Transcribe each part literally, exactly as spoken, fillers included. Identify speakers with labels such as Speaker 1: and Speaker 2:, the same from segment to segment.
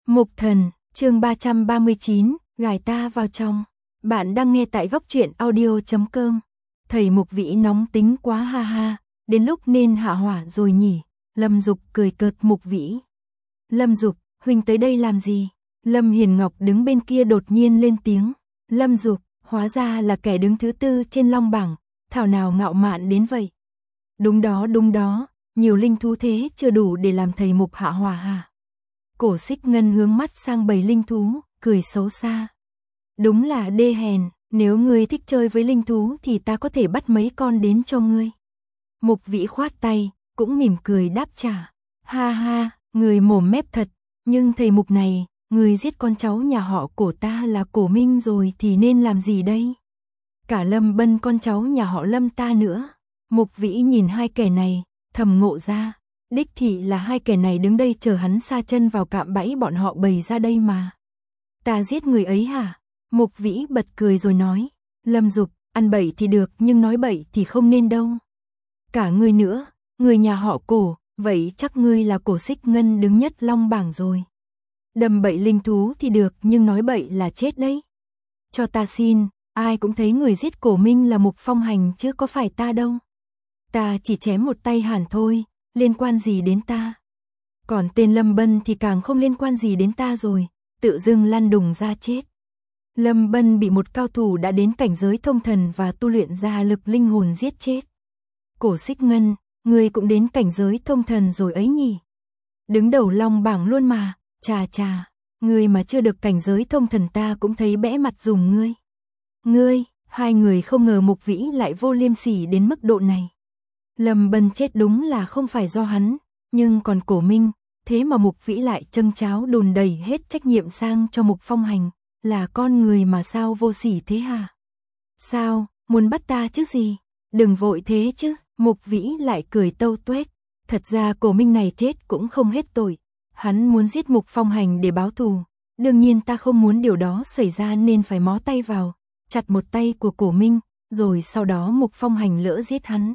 Speaker 1: Mục Thần, chương ba trăm ba mươi chín, gài ta vào trong. Bạn đang nghe tại góc truyện audio chấm com. Thầy Mục Vĩ nóng tính quá ha ha, đến lúc nên hạ hỏa rồi nhỉ. Lâm Dục cười cợt Mục Vĩ. Lâm Dục, huynh tới đây làm gì? Lâm Hiền Ngọc đứng bên kia đột nhiên lên tiếng. Lâm Dục, hóa ra là kẻ đứng thứ tư trên long bảng, thảo nào ngạo mạn đến vậy. Đúng đó đúng đó, nhiều linh thú thế chưa đủ để làm thầy Mục hạ hỏa hả? Cổ Xích Ngân hướng mắt sang bầy linh thú, cười xấu xa. Đúng là đê hèn, nếu ngươi thích chơi với linh thú thì ta có thể bắt mấy con đến cho ngươi. Mục Vĩ khoát tay, cũng mỉm cười đáp trả. Ha ha, người mồm mép thật, nhưng thầy Mục này, người giết con cháu nhà họ Cổ ta là Cổ Minh rồi thì nên làm gì đây? Cả Lâm Bân con cháu nhà họ Lâm ta nữa. Mục Vĩ nhìn hai kẻ này, thầm ngộ ra. Đích thị là hai kẻ này đứng đây chờ hắn sa chân vào cạm bẫy bọn họ bày ra đây mà. Ta giết người ấy hả? Mục Vĩ bật cười rồi nói. Lâm Dục, ăn bậy thì được nhưng nói bậy thì không nên đâu. Cả ngươi nữa, người nhà họ Cổ, vậy chắc ngươi là Cổ Xích Ngân đứng nhất long bảng rồi. Đầm bậy linh thú thì được nhưng nói bậy là chết đấy. Cho ta xin, ai cũng thấy người giết Cổ Minh là Mục Phong Hành chứ có phải ta đâu. Ta chỉ chém một tay hẳn thôi. Liên quan gì đến ta? Còn tên Lâm Bân thì càng không liên quan gì đến ta rồi, tự dưng lăn đùng ra chết. Lâm Bân bị một cao thủ đã đến cảnh giới thông thần và tu luyện ra lực linh hồn giết chết. Cổ Xích Ngân, ngươi cũng đến cảnh giới thông thần rồi ấy nhỉ? Đứng đầu long bảng luôn mà, chà chà, ngươi mà chưa được cảnh giới thông thần ta cũng thấy bẽ mặt dùng ngươi. Ngươi, hai người không ngờ Mục Vĩ lại vô liêm sỉ đến mức độ này. Lâm Bân chết đúng là không phải do hắn, nhưng còn Cổ Minh, thế mà Mục Vĩ lại châng cháo đồn đầy hết trách nhiệm sang cho Mục Phong Hành, là con người mà sao vô sỉ thế hả? Sao, muốn bắt ta chứ gì? Đừng vội thế chứ, Mục Vĩ lại cười tâu tuét, thật ra Cổ Minh này chết cũng không hết tội, hắn muốn giết Mục Phong Hành để báo thù, đương nhiên ta không muốn điều đó xảy ra nên phải mó tay vào, chặt một tay của Cổ Minh, rồi sau đó Mục Phong Hành lỡ giết hắn.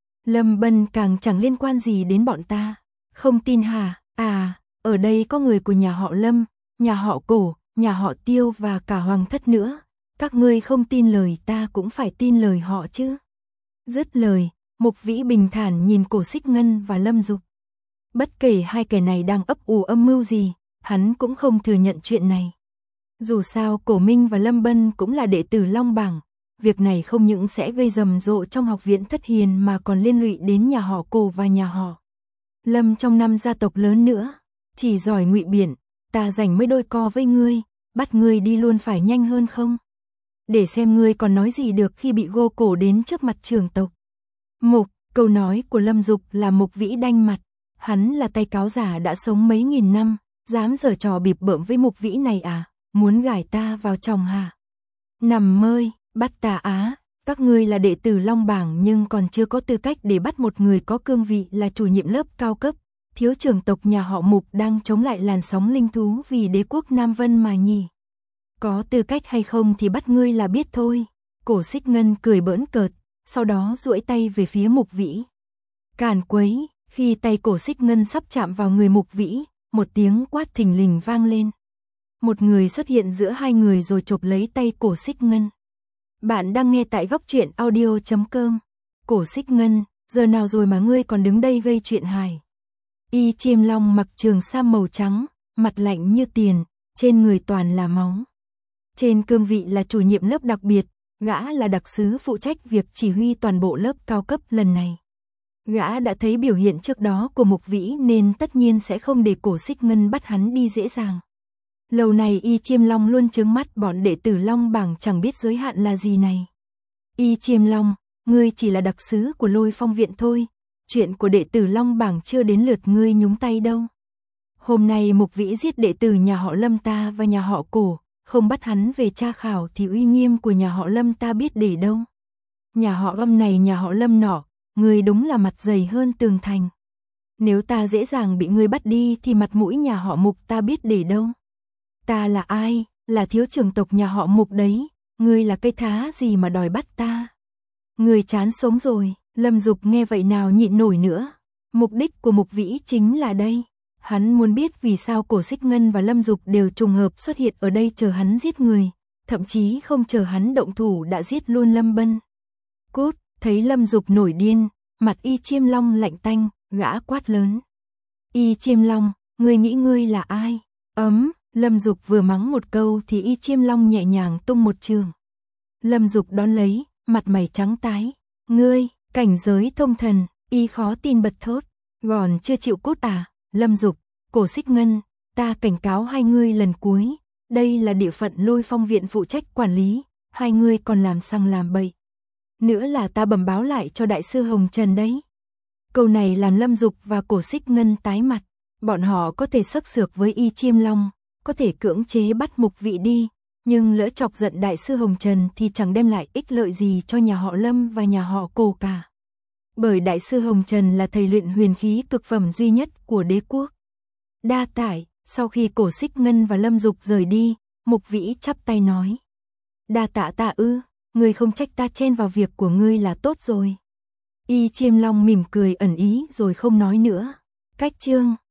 Speaker 1: Lâm Bân càng chẳng liên quan gì đến bọn ta. Không tin hả? À, ở đây có người của nhà họ Lâm, nhà họ Cổ, nhà họ Tiêu và cả Hoàng thất nữa. Các ngươi không tin lời ta cũng phải tin lời họ chứ. Dứt lời, Mục Vĩ bình thản nhìn Cổ Xích Ngân và Lâm Dục. Bất kể hai kẻ này đang ấp ủ âm mưu gì, hắn cũng không thừa nhận chuyện này. Dù sao Cổ Minh và Lâm Bân cũng là đệ tử Long Bảng. Việc này không những sẽ gây rầm rộ trong học viện Thất Hiền mà còn liên lụy đến nhà họ Cổ và nhà họ Lâm trong năm gia tộc lớn nữa. Chỉ giỏi ngụy biện, ta rảnh mới đôi co với ngươi, bắt ngươi đi luôn phải nhanh hơn không? Để xem ngươi còn nói gì được khi bị gô cổ đến trước mặt trưởng tộc. Mục, câu nói của Lâm Dục là Mục Vĩ đanh mặt. Hắn là tay cáo giả đã sống mấy nghìn năm, dám giở trò bịp bợm với Mục Vĩ này à? Muốn gài ta vào chồng hả? Nằm mơ. Bắt ta á, các ngươi là đệ tử Long Bảng nhưng còn chưa có tư cách để bắt một người có cương vị là chủ nhiệm lớp cao cấp, thiếu trưởng tộc nhà họ Mục đang chống lại làn sóng linh thú vì đế quốc Nam Vân mà nhỉ. Có tư cách hay không thì bắt ngươi là biết thôi. Cổ Xích Ngân cười bỡn cợt, sau đó duỗi tay về phía Mục Vĩ. Càn quấy, khi tay Cổ Xích Ngân sắp chạm vào người Mục Vĩ, một tiếng quát thình lình vang lên. Một người xuất hiện giữa hai người rồi chộp lấy tay Cổ Xích Ngân. Bạn đang nghe tại góc truyện audio chấm com. Cổ Xích Ngân, giờ nào rồi mà ngươi còn đứng đây gây chuyện hài? Y Chiêm Long mặc trường sam màu trắng, mặt lạnh như tiền, trên người toàn là máu. Trên cương vị là chủ nhiệm lớp đặc biệt, gã là đặc sứ phụ trách việc chỉ huy toàn bộ lớp cao cấp lần này. Gã đã thấy biểu hiện trước đó của Mục Vĩ nên tất nhiên sẽ không để Cổ Xích Ngân bắt hắn đi dễ dàng. Lâu này Y Chiêm Long luôn trướng mắt bọn đệ tử Long Bảng chẳng biết giới hạn là gì này. Y Chiêm Long, ngươi chỉ là đặc sứ của Lôi Phong viện thôi, chuyện của đệ tử Long Bảng chưa đến lượt ngươi nhúng tay đâu. Hôm nay Mục Vĩ giết đệ tử nhà họ Lâm ta và nhà họ Cổ, không bắt hắn về tra khảo thì uy nghiêm của nhà họ Lâm ta biết để đâu. Nhà họ Lâm này nhà họ Lâm nọ, ngươi đúng là mặt dày hơn tường thành. Nếu ta dễ dàng bị ngươi bắt đi thì mặt mũi nhà họ Mục ta biết để đâu. Ta là ai? Là thiếu trưởng tộc nhà họ Mục đấy, ngươi là cây thá gì mà đòi bắt ta? Ngươi chán sống rồi. Lâm Dục nghe vậy nào nhịn nổi nữa. Mục đích của Mục Vĩ chính là đây. Hắn muốn biết vì sao Cổ Xích Ngân và Lâm Dục đều trùng hợp xuất hiện ở đây chờ hắn giết người, thậm chí không chờ hắn động thủ đã giết luôn Lâm Bân. Cút, thấy Lâm Dục nổi điên, mặt Y Chiêm Long lạnh tanh, gã quát lớn. Y Chiêm Long, ngươi nghĩ ngươi là ai? Ấm, Lâm Dục vừa mắng một câu thì Y Chiêm Long nhẹ nhàng tung một trường. Lâm Dục đón lấy, mặt mày trắng tái. Ngươi, cảnh giới thông thần, Y khó tin bật thốt. Gòn chưa chịu cút à? Lâm Dục, Cổ Xích Ngân, ta cảnh cáo hai ngươi lần cuối. Đây là địa phận Lôi Phong viện phụ trách quản lý, hai ngươi còn làm sang làm bậy. Nữa là ta bẩm báo lại cho đại sư Hồng Trần đấy. Câu này làm Lâm Dục và Cổ Xích Ngân tái mặt. Bọn họ có thể xắc xược với Y Chiêm Long, có thể cưỡng chế bắt Mục Vị đi, nhưng lỡ chọc giận đại sư Hồng Trần thì chẳng đem lại ích lợi gì cho nhà họ Lâm và nhà họ Cổ cả. Bởi đại sư Hồng Trần là thầy luyện huyền khí cực phẩm duy nhất của đế quốc. Đa tải, sau khi Cổ Xích Ngân và Lâm Dục rời đi, Mục Vĩ chắp tay nói. Đa tạ tạ ư, ngươi không trách ta chen vào việc của ngươi là tốt rồi. Y Chiêm Long mỉm cười ẩn ý rồi không nói nữa. Cách chương